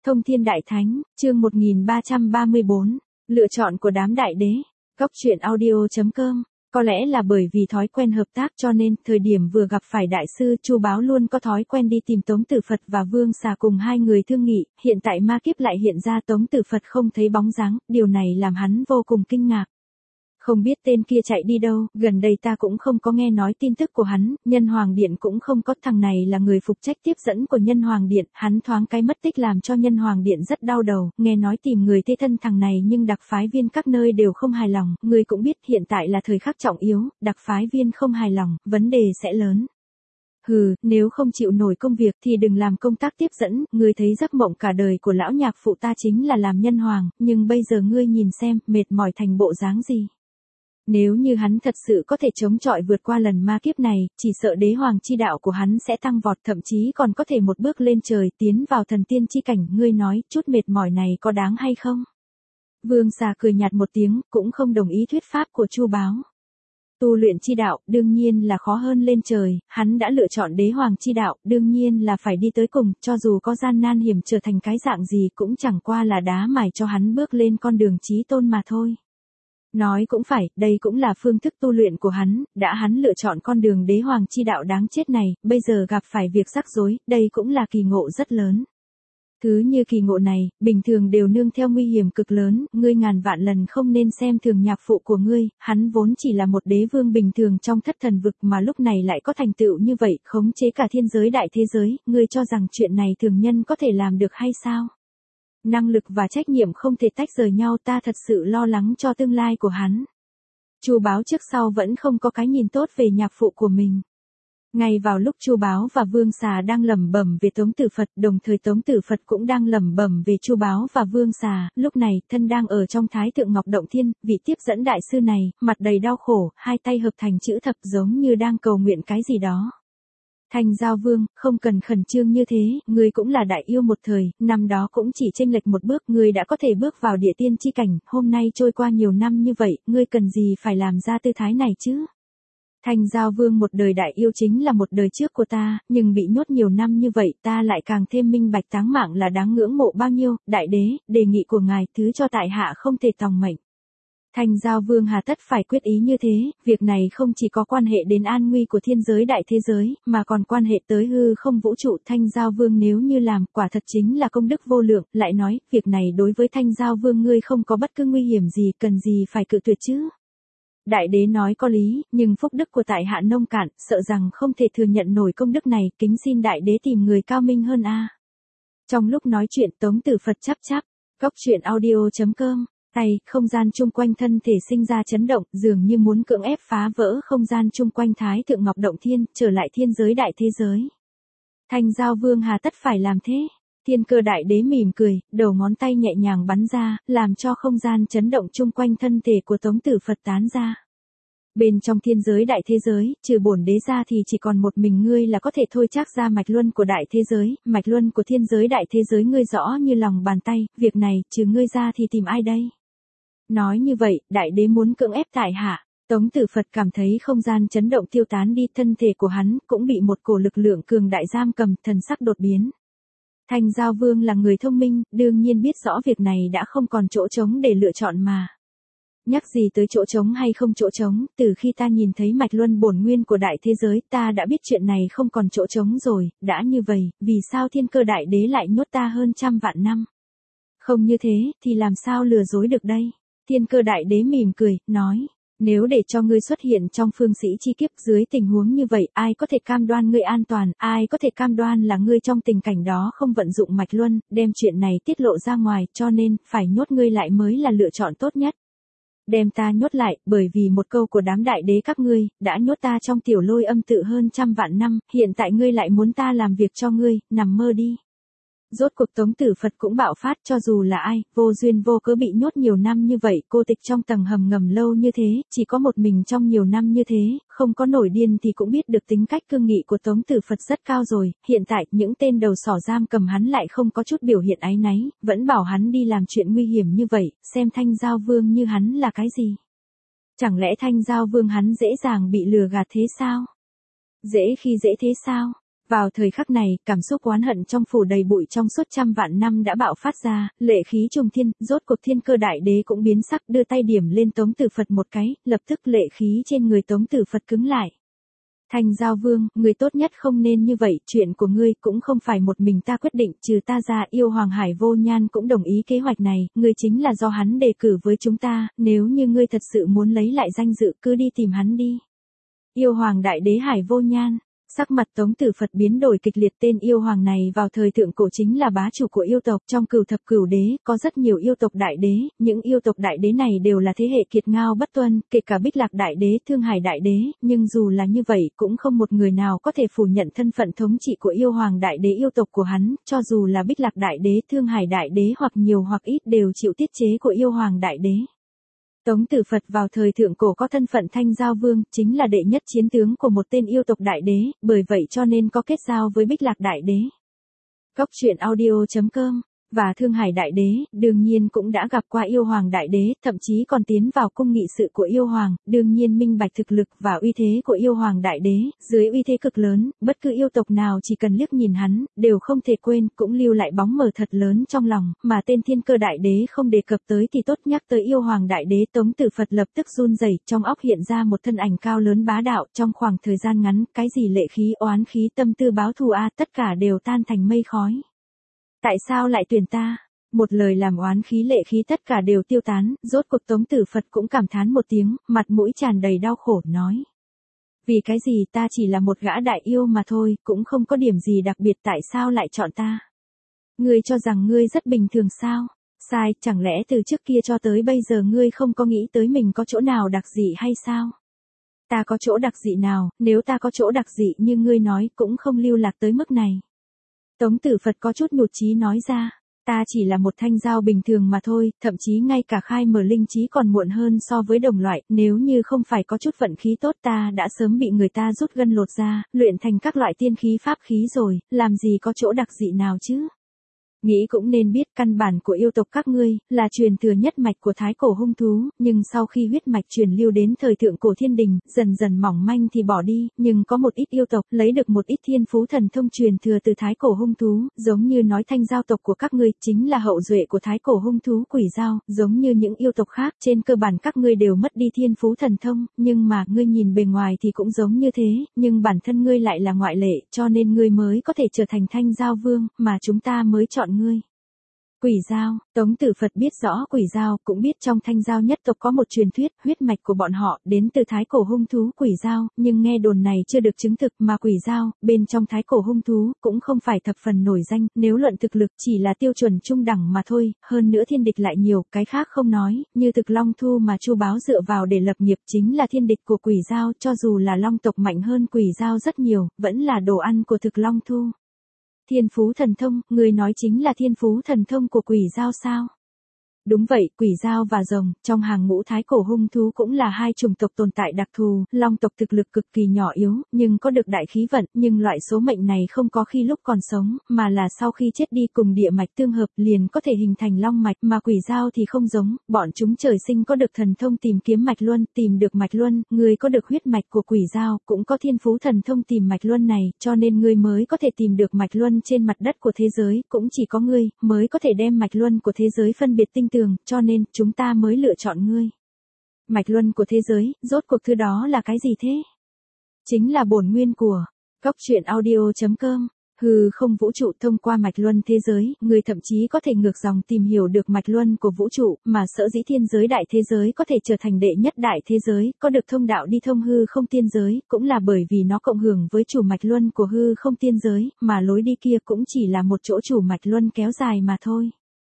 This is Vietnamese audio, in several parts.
Thông Thiên Đại Thánh, chương 1334, lựa chọn của đám đại đế. Góc truyện audio.com. Có lẽ là bởi vì thói quen hợp tác cho nên, thời điểm vừa gặp phải đại sư Chu Báo luôn có thói quen đi tìm Tống Tử Phật và Vương Xà cùng hai người thương nghị, hiện tại ma kiếp lại hiện ra Tống Tử Phật không thấy bóng dáng, điều này làm hắn vô cùng kinh ngạc. Không biết tên kia chạy đi đâu, gần đây ta cũng không có nghe nói tin tức của hắn, Nhân Hoàng Điện cũng không có, thằng này là người phụ trách tiếp dẫn của Nhân Hoàng Điện, hắn thoáng cái mất tích làm cho Nhân Hoàng Điện rất đau đầu, nghe nói tìm người thế thân thằng này nhưng đặc phái viên các nơi đều không hài lòng, người cũng biết hiện tại là thời khắc trọng yếu, đặc phái viên không hài lòng, vấn đề sẽ lớn. Hừ, nếu không chịu nổi công việc thì đừng làm công tác tiếp dẫn, ngươi thấy giấc mộng cả đời của lão nhạc phụ ta chính là làm nhân hoàng, nhưng bây giờ ngươi nhìn xem, mệt mỏi thành bộ dáng gì. Nếu như hắn thật sự có thể chống chọi vượt qua lần ma kiếp này, chỉ sợ đế hoàng chi đạo của hắn sẽ tăng vọt, thậm chí còn có thể một bước lên trời tiến vào thần tiên chi cảnh, ngươi nói, chút mệt mỏi này có đáng hay không? Vương Xà cười nhạt một tiếng, cũng không đồng ý thuyết pháp của Chu Báo. Tu luyện chi đạo, đương nhiên là khó hơn lên trời, hắn đã lựa chọn đế hoàng chi đạo, đương nhiên là phải đi tới cùng, cho dù có gian nan hiểm trở thành cái dạng gì cũng chẳng qua là đá mài cho hắn bước lên con đường chí tôn mà thôi. Nói cũng phải, đây cũng là phương thức tu luyện của hắn, đã hắn lựa chọn con đường đế hoàng chi đạo đáng chết này, bây giờ gặp phải việc rắc rối, đây cũng là kỳ ngộ rất lớn. Thứ như kỳ ngộ này, bình thường đều nương theo nguy hiểm cực lớn, ngươi ngàn vạn lần không nên xem thường nhạc phụ của ngươi, hắn vốn chỉ là một đế vương bình thường trong thất thần vực mà lúc này lại có thành tựu như vậy, khống chế cả thiên giới đại thế giới, ngươi cho rằng chuyện này thường nhân có thể làm được hay sao? Năng lực và trách nhiệm không thể tách rời nhau, ta thật sự lo lắng cho tương lai của hắn. Chu Báo trước sau vẫn không có cái nhìn tốt về nhạc phụ của mình. Ngay vào lúc Chu Báo và Vương Xà đang lẩm bẩm về Tống Tử Phật, đồng thời Tống Tử Phật cũng đang lẩm bẩm về Chu Báo và Vương Xà, lúc này, thân đang ở trong Thái Thượng Ngọc Động Thiên, vị tiếp dẫn đại sư này, mặt đầy đau khổ, hai tay hợp thành chữ thập giống như đang cầu nguyện cái gì đó. Thanh Giao Vương, không cần khẩn trương như thế, ngươi cũng là đại yêu một thời, năm đó cũng chỉ chênh lệch một bước, ngươi đã có thể bước vào địa tiên chi cảnh, hôm nay trôi qua nhiều năm như vậy, ngươi cần gì phải làm ra tư thái này chứ? Thanh Giao Vương một đời đại yêu chính là một đời trước của ta, nhưng bị nhốt nhiều năm như vậy, ta lại càng thêm minh bạch táng mạng là đáng ngưỡng mộ bao nhiêu, đại đế, đề nghị của ngài, thứ cho tại hạ không thể tòng mệnh. Thanh Giao Vương hà tất phải quyết ý như thế, việc này không chỉ có quan hệ đến an nguy của thiên giới đại thế giới, mà còn quan hệ tới hư không vũ trụ. Thanh Giao Vương nếu như làm, quả thật chính là công đức vô lượng, lại nói, việc này đối với Thanh Giao Vương ngươi không có bất cứ nguy hiểm gì, cần gì phải cự tuyệt chứ. Đại đế nói có lý, nhưng phúc đức của tại hạ nông cạn, sợ rằng không thể thừa nhận nổi công đức này, kính xin đại đế tìm người cao minh hơn a. Trong lúc nói chuyện Tống Tử Phật chắp chắp, góc truyện audio.com. Không gian chung quanh thân thể sinh ra chấn động, dường như muốn cưỡng ép phá vỡ không gian chung quanh Thái Thượng Ngọc Động Thiên, trở lại thiên giới đại thế giới. Thanh Giao Vương hà tất phải làm thế. Thiên Cơ Đại Đế mỉm cười, đầu ngón tay nhẹ nhàng bắn ra, làm cho không gian chấn động chung quanh thân thể của Tống Tử Phật tán ra. Bên trong thiên giới đại thế giới, trừ bổn đế ra thì chỉ còn một mình ngươi là có thể thôi trác ra mạch luân của đại thế giới, mạch luân của thiên giới đại thế giới ngươi rõ như lòng bàn tay, việc này, trừ ngươi ra thì tìm ai đây? Nói như vậy, đại đế muốn cưỡng ép tại hạ. Tống Tử Phật cảm thấy không gian chấn động tiêu tán đi, thân thể của hắn cũng bị một cổ lực lượng cường đại giam cầm, thần sắc đột biến. Thanh Giao Vương là người thông minh, đương nhiên biết rõ việc này đã không còn chỗ trống để lựa chọn mà. Nhắc gì tới chỗ trống hay không chỗ trống, từ khi ta nhìn thấy mạch luân bổn nguyên của đại thế giới, ta đã biết chuyện này không còn chỗ trống rồi, đã như vậy, vì sao Thiên Cơ Đại Đế lại nhốt ta hơn trăm vạn năm? Không như thế, thì làm sao lừa dối được đây? Thiên Cơ Đại Đế mỉm cười, nói, nếu để cho ngươi xuất hiện trong phương sĩ chi kiếp dưới tình huống như vậy, ai có thể cam đoan ngươi an toàn, ai có thể cam đoan là ngươi trong tình cảnh đó không vận dụng mạch luân, đem chuyện này tiết lộ ra ngoài, cho nên, phải nhốt ngươi lại mới là lựa chọn tốt nhất. Đem ta nhốt lại, bởi vì một câu của đám đại đế các ngươi, đã nhốt ta trong tiểu lôi âm tự hơn trăm vạn năm, hiện tại ngươi lại muốn ta làm việc cho ngươi, nằm mơ đi. Rốt cuộc Tống Tử Phật cũng bạo phát, cho dù là ai, vô duyên vô cớ bị nhốt nhiều năm như vậy, cô tịch trong tầng hầm ngầm lâu như thế, chỉ có một mình trong nhiều năm như thế, không có nổi điên thì cũng biết được tính cách cương nghị của Tống Tử Phật rất cao rồi, hiện tại, những tên đầu sỏ giam cầm hắn lại không có chút biểu hiện áy náy, vẫn bảo hắn đi làm chuyện nguy hiểm như vậy, xem Thanh Giao Vương như hắn là cái gì. Chẳng lẽ Thanh Giao Vương hắn dễ dàng bị lừa gạt thế sao? Dễ khi dễ thế sao? Vào thời khắc này, cảm xúc oán hận trong phủ đầy bụi trong suốt trăm vạn năm đã bạo phát ra, lệ khí trùng thiên, rốt cuộc Thiên Cơ Đại Đế cũng biến sắc, đưa tay điểm lên Tống Tử Phật một cái, lập tức lệ khí trên người Tống Tử Phật cứng lại. Thanh Giao Vương, người tốt nhất không nên như vậy, chuyện của ngươi cũng không phải một mình ta quyết định, trừ ta ra, Yêu Hoàng Hải Vô Nhan cũng đồng ý kế hoạch này, ngươi chính là do hắn đề cử với chúng ta, nếu như ngươi thật sự muốn lấy lại danh dự cứ đi tìm hắn đi. Yêu Hoàng Đại Đế Hải Vô Nhan. Sắc mặt Tống Tử Phật biến đổi kịch liệt, tên yêu hoàng này vào thời thượng cổ chính là bá chủ của yêu tộc, trong Cửu Thập Cửu Đế, có rất nhiều yêu tộc đại đế, những yêu tộc đại đế này đều là thế hệ kiệt ngao bất tuân, kể cả Bích Lạc Đại Đế, Thương Hải Đại Đế, nhưng dù là như vậy cũng không một người nào có thể phủ nhận thân phận thống trị của yêu hoàng đại đế yêu tộc của hắn, cho dù là Bích Lạc Đại Đế, Thương Hải Đại Đế hoặc nhiều hoặc ít đều chịu tiết chế của yêu hoàng đại đế. Tống Tử Phật vào thời thượng cổ có thân phận Thanh Giao Vương, chính là đệ nhất chiến tướng của một tên yêu tộc đại đế, bởi vậy cho nên có kết giao với Bích Lạc Đại Đế. Cốc truyện audio.com và Thương Hải Đại Đế, đương nhiên cũng đã gặp qua yêu hoàng đại đế, thậm chí còn tiến vào cung nghị sự của yêu hoàng, đương nhiên minh bạch thực lực và uy thế của yêu hoàng đại đế, dưới uy thế cực lớn, bất cứ yêu tộc nào chỉ cần liếc nhìn hắn, đều không thể quên, cũng lưu lại bóng mờ thật lớn trong lòng, mà tên Thiên Cơ Đại Đế không đề cập tới thì tốt, nhắc tới yêu hoàng đại đế, Tống Tử Phật lập tức run rẩy, trong óc hiện ra một thân ảnh cao lớn bá đạo, trong khoảng thời gian ngắn, cái gì lệ khí, oán khí, tâm tư báo thù tất cả đều tan thành mây khói. Tại sao lại tuyển ta? Một lời làm oán khí lệ khí tất cả đều tiêu tán, rốt cuộc Tống Tử Phật cũng cảm thán một tiếng, mặt mũi tràn đầy đau khổ, nói. Vì cái gì, ta chỉ là một gã đại yêu mà thôi, cũng không có điểm gì đặc biệt, tại sao lại chọn ta? Ngươi cho rằng ngươi rất bình thường sao? Sai, chẳng lẽ từ trước kia cho tới bây giờ ngươi không có nghĩ tới mình có chỗ nào đặc dị hay sao? Ta có chỗ đặc dị nào, nếu ta có chỗ đặc dị như ngươi nói cũng không lưu lạc tới mức này. Tống Tử Phật có chút nhụt chí nói ra, ta chỉ là một thanh giao bình thường mà thôi, thậm chí ngay cả khai mở linh trí còn muộn hơn so với đồng loại, nếu như không phải có chút vận khí tốt ta đã sớm bị người ta rút gân lột ra, luyện thành các loại tiên khí pháp khí rồi, làm gì có chỗ đặc dị nào chứ. Nghĩ cũng nên biết căn bản của yêu tộc các ngươi, là truyền thừa nhất mạch của thái cổ hung thú, nhưng sau khi huyết mạch truyền lưu đến thời thượng cổ thiên đình, dần dần mỏng manh thì bỏ đi, nhưng có một ít yêu tộc lấy được một ít thiên phú thần thông truyền thừa từ thái cổ hung thú, giống như nói thanh giao tộc của các ngươi chính là hậu duệ của thái cổ hung thú quỷ giao, giống như những yêu tộc khác, trên cơ bản các ngươi đều mất đi thiên phú thần thông, nhưng mà ngươi nhìn bề ngoài thì cũng giống như thế, nhưng bản thân ngươi lại là ngoại lệ, cho nên ngươi mới có thể trở thành Thanh Giao Vương, mà chúng ta mới chọn ngươi. Quỷ giao, Tống Tử Phật biết rõ quỷ giao, cũng biết trong Thanh Giao nhất tộc có một truyền thuyết, huyết mạch của bọn họ đến từ thái cổ hung thú quỷ giao, nhưng nghe đồn này chưa được chứng thực, mà quỷ giao, bên trong thái cổ hung thú, cũng không phải thập phần nổi danh, nếu luận thực lực chỉ là tiêu chuẩn trung đẳng mà thôi, hơn nữa thiên địch lại nhiều, cái khác không nói, như Thực Long Thu mà Chu Báo dựa vào để lập nghiệp chính là thiên địch của quỷ giao, cho dù là long tộc mạnh hơn quỷ giao rất nhiều, vẫn là đồ ăn của Thực Long Thu. Thiên phú thần thông, người nói chính là thiên phú thần thông của quỷ giao sao? Đúng vậy, quỷ giao và rồng, trong hàng ngũ thái cổ hung thú cũng là hai chủng tộc tồn tại đặc thù, long tộc thực lực cực kỳ nhỏ yếu, nhưng có được đại khí vận, nhưng loại số mệnh này không có khi lúc còn sống, mà là sau khi chết đi cùng địa mạch tương hợp liền có thể hình thành long mạch, mà quỷ giao thì không giống, bọn chúng trời sinh có được thần thông tìm kiếm mạch luân, tìm được mạch luân, người có được huyết mạch của quỷ giao, cũng có thiên phú thần thông tìm mạch luân này, cho nên người mới có thể tìm được mạch luân trên mặt đất của thế giới, cũng chỉ có ngươi mới có thể đem mạch luân của thế giới phân biệt tinh tường, cho nên chúng ta mới lựa chọn ngươi. Mạch luân của thế giới, rốt cuộc thứ đó là cái gì thế? Chính là bổn nguyên của Cốc truyện audio.com. Hư không vũ trụ thông qua mạch luân thế giới, người thậm chí có thể ngược dòng tìm hiểu được mạch luân của vũ trụ, mà sở dĩ thiên giới đại thế giới có thể trở thành đệ nhất đại thế giới, có được thông đạo đi thông hư không tiên giới, cũng là bởi vì nó cộng hưởng với chủ mạch luân của hư không tiên giới, mà lối đi kia cũng chỉ là một chỗ chủ mạch luân kéo dài mà thôi.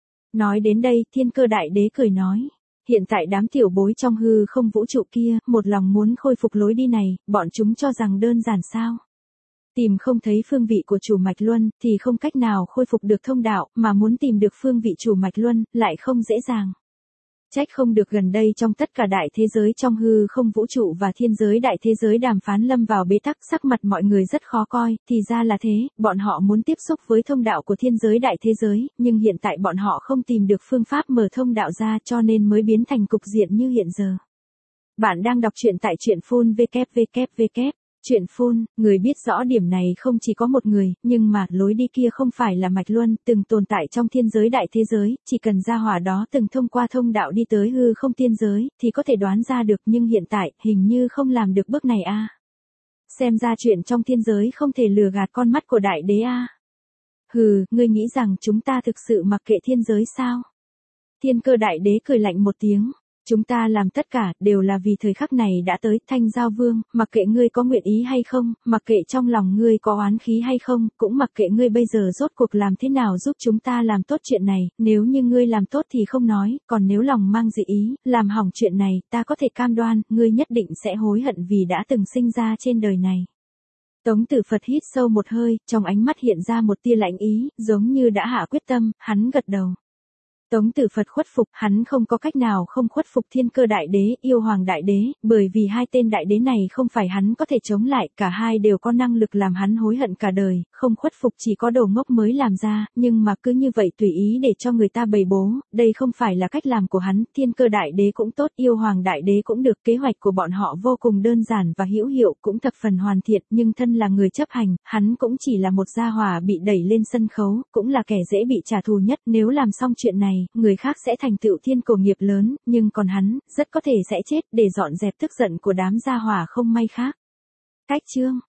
Nói đến đây, Thiên Cơ Đại Đế cười nói. Hiện tại đám tiểu bối trong hư không vũ trụ kia, một lòng muốn khôi phục lối đi này, bọn chúng cho rằng đơn giản sao? Tìm không thấy phương vị của chủ mạch luân, thì không cách nào khôi phục được thông đạo, mà muốn tìm được phương vị chủ mạch luân, lại không dễ dàng. Trách không được gần đây trong tất cả đại thế giới trong hư không vũ trụ và thiên giới đại thế giới đàm phán lâm vào bế tắc, sắc mặt mọi người rất khó coi, thì ra là thế, bọn họ muốn tiếp xúc với thông đạo của thiên giới đại thế giới, nhưng hiện tại bọn họ không tìm được phương pháp mở thông đạo ra cho nên mới biến thành cục diện như hiện giờ. Bạn đang đọc truyện tại truyện phun www. Chuyện phun, người biết rõ điểm này không chỉ có một người, nhưng mà lối đi kia không phải là mạch luân, từng tồn tại trong thiên giới đại thế giới, chỉ cần gia hỏa đó từng thông qua thông đạo đi tới hư không tiên giới, thì có thể đoán ra được, nhưng hiện tại, hình như không làm được bước này a. Xem ra chuyện trong thiên giới không thể lừa gạt con mắt của đại đế a. Hừ, ngươi nghĩ rằng chúng ta thực sự mặc kệ thiên giới sao? Thiên Cơ đại đế cười lạnh một tiếng. Chúng ta làm tất cả, đều là vì thời khắc này đã tới, Thanh Giao Vương, mặc kệ ngươi có nguyện ý hay không, mặc kệ trong lòng ngươi có oán khí hay không, cũng mặc kệ ngươi bây giờ rốt cuộc làm thế nào giúp chúng ta làm tốt chuyện này, nếu như ngươi làm tốt thì không nói, còn nếu lòng mang dị ý, làm hỏng chuyện này, ta có thể cam đoan, ngươi nhất định sẽ hối hận vì đã từng sinh ra trên đời này. Tống Tử Phật hít sâu một hơi, trong ánh mắt hiện ra một tia lạnh ý, giống như đã hạ quyết tâm, hắn gật đầu. Tống Tử Phật khuất phục, hắn không có cách nào không khuất phục Thiên Cơ đại đế, Yêu Hoàng đại đế, bởi vì hai tên đại đế này không phải hắn có thể chống lại, cả hai đều có năng lực làm hắn hối hận cả đời, không khuất phục chỉ có đồ ngốc mới làm ra, nhưng mà cứ như vậy tùy ý để cho người ta bày bố, đây không phải là cách làm của hắn, Thiên Cơ đại đế cũng tốt, Yêu Hoàng đại đế cũng được, kế hoạch của bọn họ vô cùng đơn giản và hữu hiệu, cũng thập phần hoàn thiện, nhưng thân là người chấp hành, hắn cũng chỉ là một gia hỏa bị đẩy lên sân khấu, cũng là kẻ dễ bị trả thù nhất, nếu làm xong chuyện này, người khác sẽ thành tựu thiên cổ nghiệp lớn, nhưng còn hắn, rất có thể sẽ chết để dọn dẹp tức giận của đám gia hỏa không may khác. Cách chương